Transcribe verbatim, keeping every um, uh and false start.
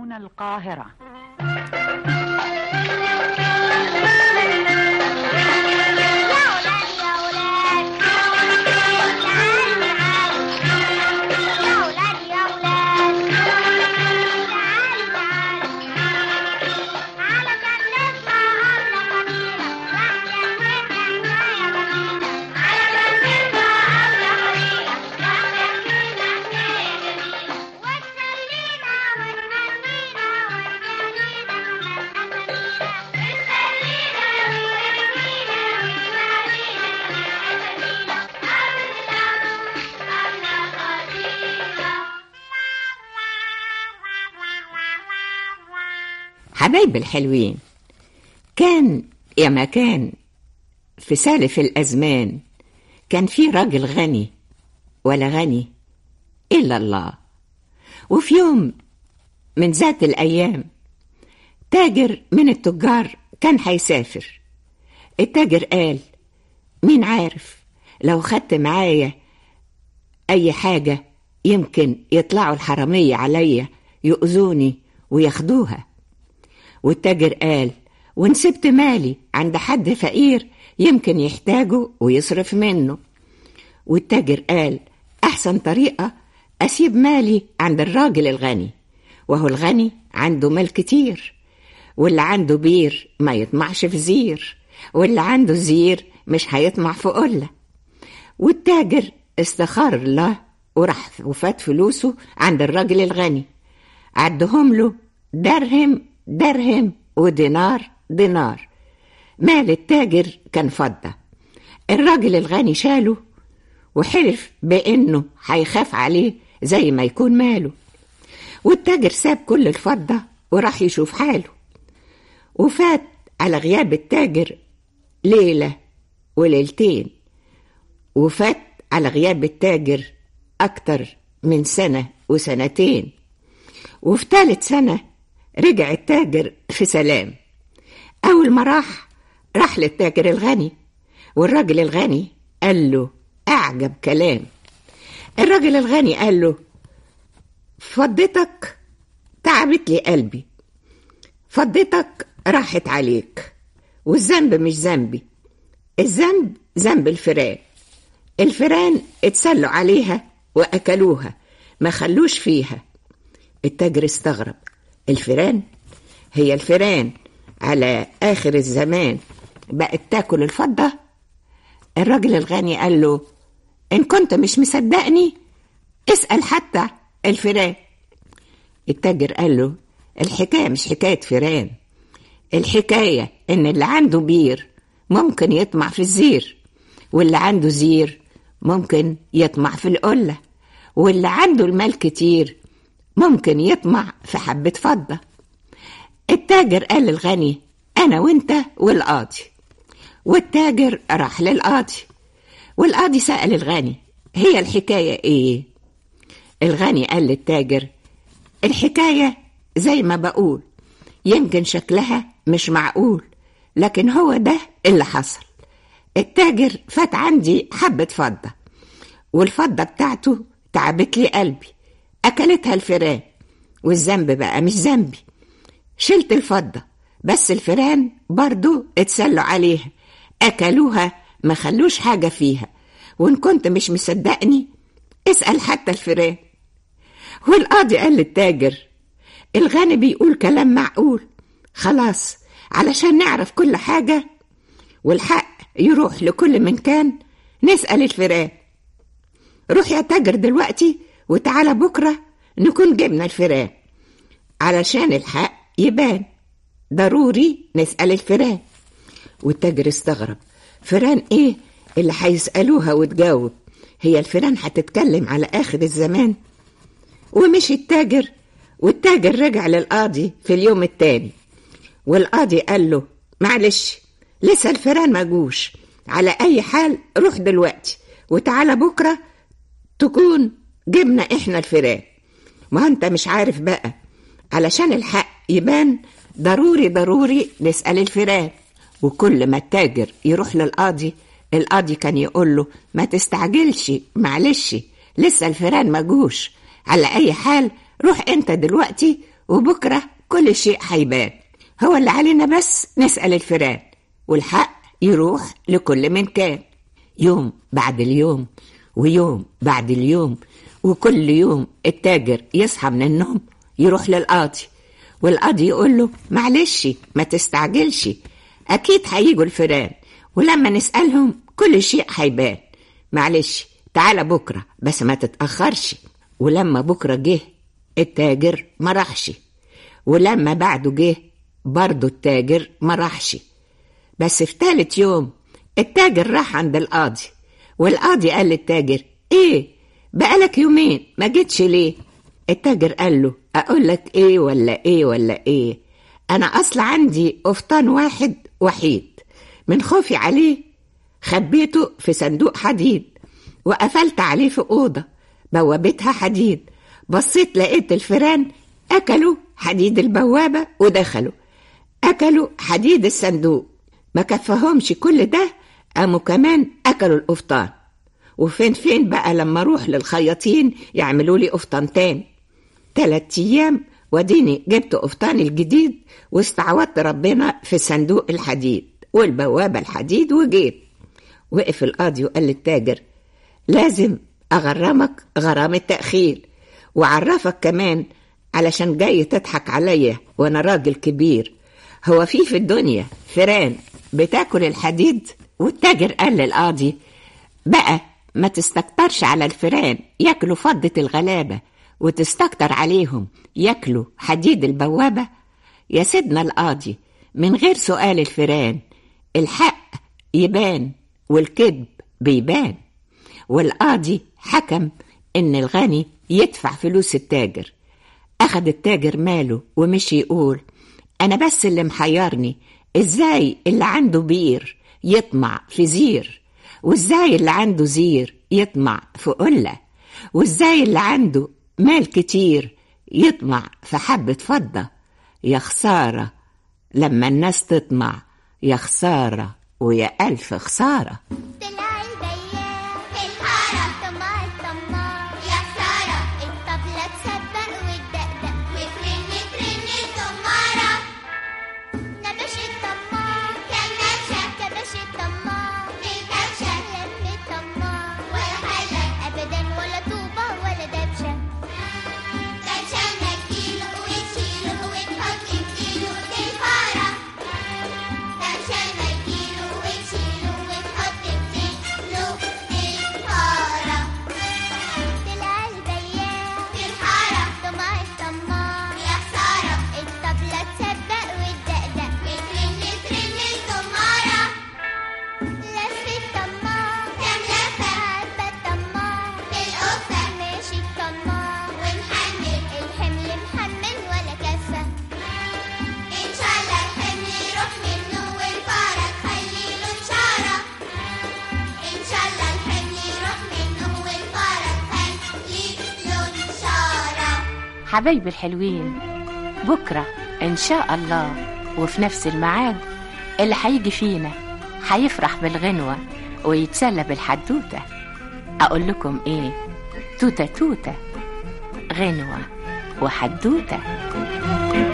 تلفزيون القاهرة. حبايب الحلوين، كان يا مكان في سالف الأزمان كان في راجل غني ولا غني إلا الله. وفي يوم من ذات الأيام تاجر من التجار كان هيسافر. التاجر قال: مين عارف لو خدت معايا أي حاجة يمكن يطلعوا الحرامية عليا يؤذوني وياخدوها. والتاجر قال: وإن سبت مالي عند حد فقير يمكن يحتاجه ويصرف منه. والتاجر قال: أحسن طريقة أسيب مالي عند الراجل الغني، وهو الغني عنده مال كتير، واللي عنده بير ما يطمعش في زير، واللي عنده زير مش هيطمع في قلة. والتاجر استخار الله وراح وفات فلوسه عند الراجل الغني، عدهم له درهم درهم ودينار دينار. مال التاجر كان فضة. الراجل الغني شاله وحلف بأنه هيخاف عليه زي ما يكون ماله. والتاجر ساب كل الفضة وراح يشوف حاله. وفات على غياب التاجر ليلة وليلتين، وفات على غياب التاجر أكتر من سنة وسنتين. وفي ثالث سنة رجع التاجر في سلام. أول ما راح راح للتاجر الغني، والراجل الغني قال له أعجب كلام. الراجل الغني قال له: فضتك تعبت لي قلبي، فضتك راحت عليك، والذنب مش ذنبي، الذنب ذنب الفيران. الفيران اتسلوا عليها وأكلوها ما خلوش فيها. التاجر استغرب: الفيران؟ هي الفيران على آخر الزمان بقت تاكل الفضة؟ الراجل الغني قال له: إن كنت مش مصدقني اسأل حتى الفيران. التاجر قال له: الحكاية مش حكاية فيران، الحكاية إن اللي عنده بير ممكن يطمع في الزير، واللي عنده زير ممكن يطمع في القلة، واللي عنده المال كتير ممكن يطمع في حبة فضة. التاجر قال للغني: أنا وإنت والقاضي. والتاجر راح للقاضي، والقاضي سأل الغني: هي الحكاية إيه؟ الغني قال للتاجر: الحكاية زي ما بقول، يمكن شكلها مش معقول، لكن هو ده اللي حصل. التاجر فات عندي حبة فضة، والفضة بتاعته تعبت لي قلبي، أكلتها الفيران، والذنب بقى مش ذنبي. شلت الفضة بس الفيران برضو اتسلوا عليها، أكلوها ما خلوش حاجة فيها، وإن كنت مش مصدقني اسأل حتى الفيران. والقاضي قال للتاجر: الغني بيقول كلام معقول، خلاص علشان نعرف كل حاجة والحق يروح لكل من كان نسأل الفيران. روح يا تاجر دلوقتي وتعالى بكرة نكون جبنا الفيران، علشان الحق يبان ضروري نسأل الفيران. والتاجر استغرب: فيران ايه اللي هيسألوها وتجاوب؟ هي الفيران هتتكلم على آخر الزمان؟ ومشي التاجر. والتاجر رجع للقاضي في اليوم التاني، والقاضي قال له: معلش لسه الفيران ما جوش، على أي حال روح دلوقتي وتعالى بكرة تكون جبنا إحنا الفيران. ما أنت مش عارف بقى، علشان الحق يبان ضروري ضروري نسأل الفيران. وكل ما التاجر يروح للقاضي القاضي كان يقول له: ما تستعجلش، معلش لسه الفيران ما جوش، على أي حال روح أنت دلوقتي وبكرة كل شيء هيبان. هو اللي علينا بس نسأل الفيران، والحق يروح لكل من كان. يوم بعد اليوم ويوم بعد اليوم، وكل يوم التاجر يصحى من النوم يروح للقاضي، والقاضي يقول له معلش ما تستعجلش، أكيد هيجوا الفيران، ولما نسألهم كل شيء هيبان. معلش تعالى بكرة بس ما تتأخرش. ولما بكرة جه التاجر ما راحش، ولما بعده جه برضو التاجر ما راحش. بس في ثالث يوم التاجر راح عند القاضي، والقاضي قال للتاجر ايه بقالك يومين ما جيتش ليه؟ التاجر قال له اقول لك ايه ولا ايه ولا ايه، انا اصلا عندي قفطان واحد وحيد، من خوفي عليه خبيته في صندوق حديد وقفلت عليه في اوضه بوابتها حديد. بصيت لقيت الفيران اكلوا حديد البوابه ودخلوا اكلوا حديد الصندوق، ما كفهمش كل ده قاموا كمان اكلوا القفطان. وفين فين بقى لما اروح للخياطين يعملوا لي قفطان تاني. تلات ايام وديني جبت قفطان الجديد واستعوضت ربنا في صندوق الحديد والبوابه الحديد وجيت. وقف القاضي وقال للتاجر لازم اغرمك غرامه تأخير، وعرفك كمان علشان جاي تضحك عليا وانا راجل كبير، هو في في الدنيا فيران بتاكل الحديد؟ والتاجر قال للقاضي بقى ما تستكترش على الفيران ياكلوا فضة الغلابة وتستكتر عليهم ياكلوا حديد البوابة. يا سيدنا القاضي من غير سؤال الفيران الحق يبان والكذب بيبان. والقاضي حكم ان الغني يدفع فلوس التاجر. اخد التاجر ماله ومشي يقول انا بس اللي محيرني ازاي اللي عنده بير يطمع في زير، وازاي اللي عنده زير يطمع في قلة، وازاي اللي عنده مال كتير يطمع في حبة فضة. يا خسارة لما الناس تطمع، يا خسارة ويا ألف خسارة. حبايبي الحلوين، بكرة إن شاء الله وفي نفس الميعاد اللي هيجي فينا هيفرح بالغنوة ويتسلى بالحدوتة. أقول لكم إيه؟ توتة توتة غنوة وحدوتة.